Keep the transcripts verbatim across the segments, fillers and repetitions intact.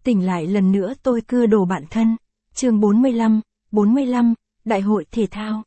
Tỉnh lại lần nữa tôi cưa đồ bạn thân. Chương bốn mươi lăm, bốn mươi lăm, Đại hội thể thao.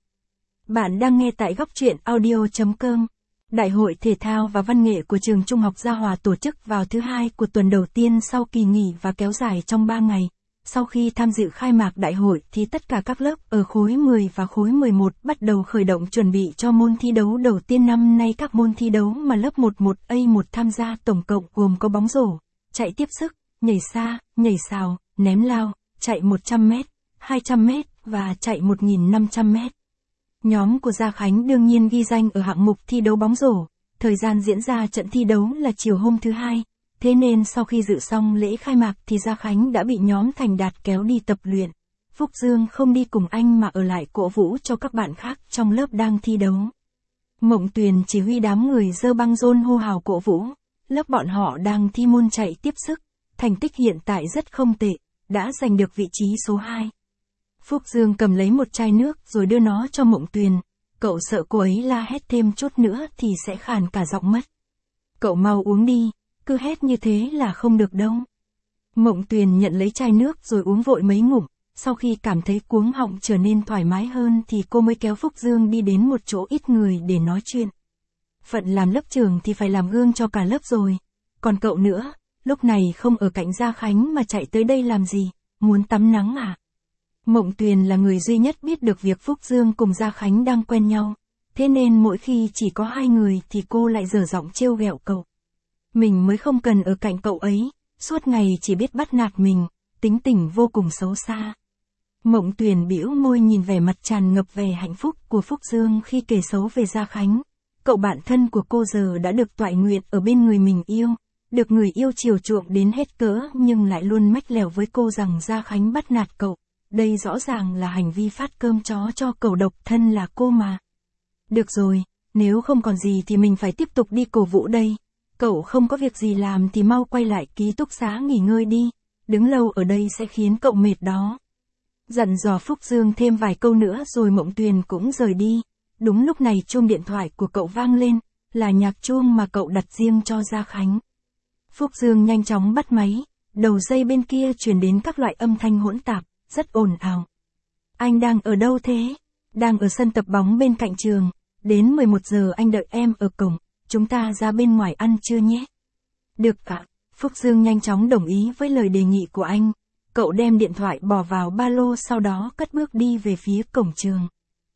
Bạn đang nghe tại góc truyện audio chấm com. Đại hội thể thao và văn nghệ của trường Trung học Gia Hòa tổ chức vào thứ hai của tuần đầu tiên sau kỳ nghỉ và kéo dài trong ba ngày. Sau khi tham dự khai mạc đại hội thì tất cả các lớp ở khối mười và khối mười một bắt đầu khởi động chuẩn bị cho môn thi đấu đầu tiên năm nay. Các môn thi đấu mà lớp mười một A một tham gia tổng cộng gồm có bóng rổ, chạy tiếp sức, nhảy xa, nhảy sào, ném lao, chạy một trăm mét, hai trăm mét và chạy một nghìn năm trăm mét. Nhóm của Gia Khánh đương nhiên ghi danh ở hạng mục thi đấu bóng rổ. Thời gian diễn ra trận thi đấu là chiều hôm thứ hai. Thế nên sau khi dự xong lễ khai mạc thì Gia Khánh đã bị nhóm Thành Đạt kéo đi tập luyện. Phúc Dương không đi cùng anh mà ở lại cổ vũ cho các bạn khác trong lớp đang thi đấu. Mộng Tuyền chỉ huy đám người giơ băng rôn hô hào cổ vũ. Lớp bọn họ đang thi môn chạy tiếp sức. Thành tích hiện tại rất không tệ, đã giành được vị trí số hai. Phúc Dương cầm lấy một chai nước rồi đưa nó cho Mộng Tuyền. Cậu sợ cô ấy la hét thêm chút nữa thì sẽ khàn cả giọng mất. Cậu mau uống đi, cứ hét như thế là không được đâu. Mộng Tuyền nhận lấy chai nước rồi uống vội mấy ngụm. Sau khi cảm thấy cuống họng trở nên thoải mái hơn thì cô mới kéo Phúc Dương đi đến một chỗ ít người để nói chuyện. Phận làm lớp trưởng thì phải làm gương cho cả lớp rồi. Còn cậu nữa, lúc này không ở cạnh Gia Khánh mà chạy tới đây làm gì, muốn tắm nắng à? Mộng Tuyền là người duy nhất biết được việc Phúc Dương cùng Gia Khánh đang quen nhau. Thế nên mỗi khi chỉ có hai người thì cô lại dở giọng trêu ghẹo cậu. Mình mới không cần ở cạnh cậu ấy, suốt ngày chỉ biết bắt nạt mình, tính tình vô cùng xấu xa. Mộng Tuyền bĩu môi nhìn vẻ mặt tràn ngập vẻ hạnh phúc của Phúc Dương khi kể xấu về Gia Khánh. Cậu bạn thân của cô giờ đã được toại nguyện ở bên người mình yêu, được người yêu chiều chuộng đến hết cỡ nhưng lại luôn mách lèo với cô rằng Gia Khánh bắt nạt cậu. Đây rõ ràng là hành vi phát cơm chó cho cậu độc thân là cô mà. Được rồi, nếu không còn gì thì mình phải tiếp tục đi cổ vũ đây. Cậu không có việc gì làm thì mau quay lại ký túc xá nghỉ ngơi đi, đứng lâu ở đây sẽ khiến cậu mệt đó. Dặn dò Phúc Dương thêm vài câu nữa rồi Mộng Tuyền cũng rời đi. Đúng lúc này chuông điện thoại của cậu vang lên, là nhạc chuông mà cậu đặt riêng cho Gia Khánh. Phúc Dương nhanh chóng bắt máy, đầu dây bên kia truyền đến các loại âm thanh hỗn tạp, rất ồn ào. Anh đang ở đâu thế? Đang ở sân tập bóng bên cạnh trường, đến mười một giờ anh đợi em ở cổng, chúng ta ra bên ngoài ăn trưa nhé. Được ạ, Phúc Dương nhanh chóng đồng ý với lời đề nghị của anh. Cậu đem điện thoại bỏ vào ba lô sau đó cất bước đi về phía cổng trường.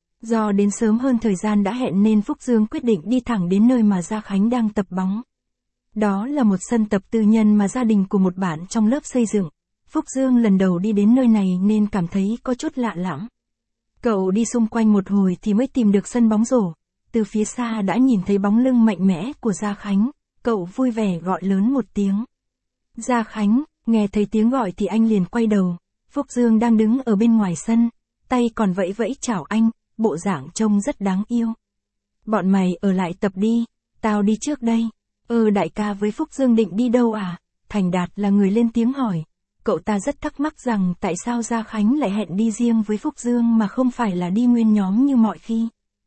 Do đến sớm hơn thời gian đã hẹn nên Phúc Dương quyết định đi thẳng đến nơi mà Gia Khánh đang tập bóng. Đó là một sân tập tư nhân mà gia đình của một bạn trong lớp xây dựng. Phúc Dương lần đầu đi đến nơi này nên cảm thấy có chút lạ lẫm. Cậu đi xung quanh một hồi thì mới tìm được sân bóng rổ. Từ phía xa đã nhìn thấy bóng lưng mạnh mẽ của Gia Khánh. Cậu vui vẻ gọi lớn một tiếng. Gia Khánh, nghe thấy tiếng gọi thì anh liền quay đầu. Phúc Dương đang đứng ở bên ngoài sân, tay còn vẫy vẫy chào anh, bộ dạng trông rất đáng yêu. Bọn mày ở lại tập đi, tao đi trước đây. Ờ đại ca với Phúc Dương định đi đâu à? Thành Đạt là người lên tiếng hỏi. Cậu ta rất thắc mắc rằng tại sao Gia Khánh lại hẹn đi riêng với Phúc Dương mà không phải là đi nguyên nhóm như mọi khi.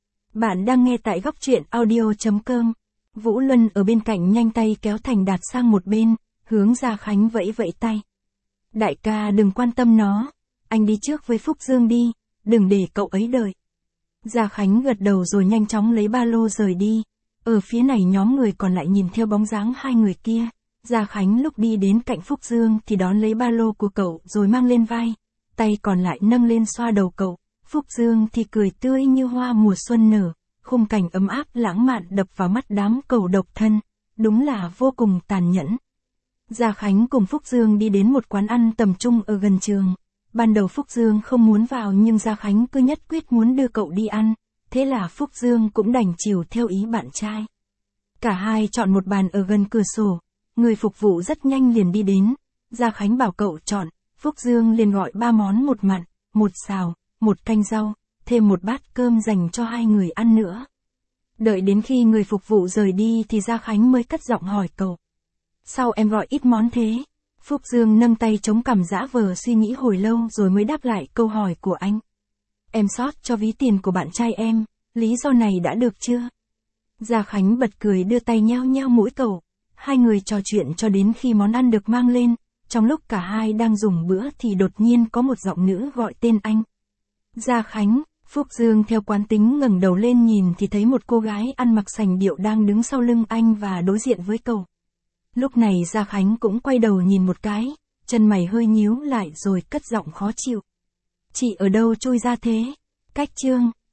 Bạn đang nghe tại góc truyện audio chấm com. Vũ Luân ở bên cạnh nhanh tay kéo Thành Đạt sang một bên, hướng Gia Khánh vẫy vẫy tay. Đại ca đừng quan tâm nó, anh đi trước với Phúc Dương đi, đừng để cậu ấy đợi. Gia Khánh gật đầu rồi nhanh chóng lấy ba lô rời đi. Ở phía này nhóm người còn lại nhìn theo bóng dáng hai người kia. Gia Khánh lúc đi đến cạnh Phúc Dương thì đón lấy ba lô của cậu rồi mang lên vai, tay còn lại nâng lên xoa đầu cậu. Phúc Dương thì cười tươi như hoa mùa xuân nở, khung cảnh ấm áp lãng mạn đập vào mắt đám cẩu độc thân, đúng là vô cùng tàn nhẫn. Gia Khánh cùng Phúc Dương đi đến một quán ăn tầm trung ở gần trường. Ban đầu Phúc Dương không muốn vào nhưng Gia Khánh cứ nhất quyết muốn đưa cậu đi ăn, thế là Phúc Dương cũng đành chiều theo ý bạn trai. Cả hai chọn một bàn ở gần cửa sổ. Người phục vụ rất nhanh liền đi đến. Gia Khánh bảo cậu chọn, Phúc Dương liền gọi ba món một mặn, một xào, một canh rau, thêm một bát cơm dành cho hai người ăn nữa. Đợi đến khi người phục vụ rời đi thì Gia Khánh mới cất giọng hỏi cậu. Sao em gọi ít món thế? Phúc Dương nâng tay chống cằm dã vờ suy nghĩ hồi lâu rồi mới đáp lại câu hỏi của anh. Em sót cho ví tiền của bạn trai em, lý do này đã được chưa? Gia Khánh bật cười đưa tay nheo nheo mũi cậu. Hai người trò chuyện cho đến khi món ăn được mang lên, Trong lúc cả hai đang dùng bữa thì đột nhiên có một giọng nữ gọi tên anh. Gia Khánh. Phúc Dương theo quán tính ngẩng đầu lên nhìn thì thấy một cô gái ăn mặc sành điệu đang đứng sau lưng anh và đối diện với cậu. Lúc này Gia Khánh cũng quay đầu nhìn một cái, chân mày hơi nhíu lại rồi cất giọng khó chịu. Chị ở đâu trôi ra thế? Cách chương.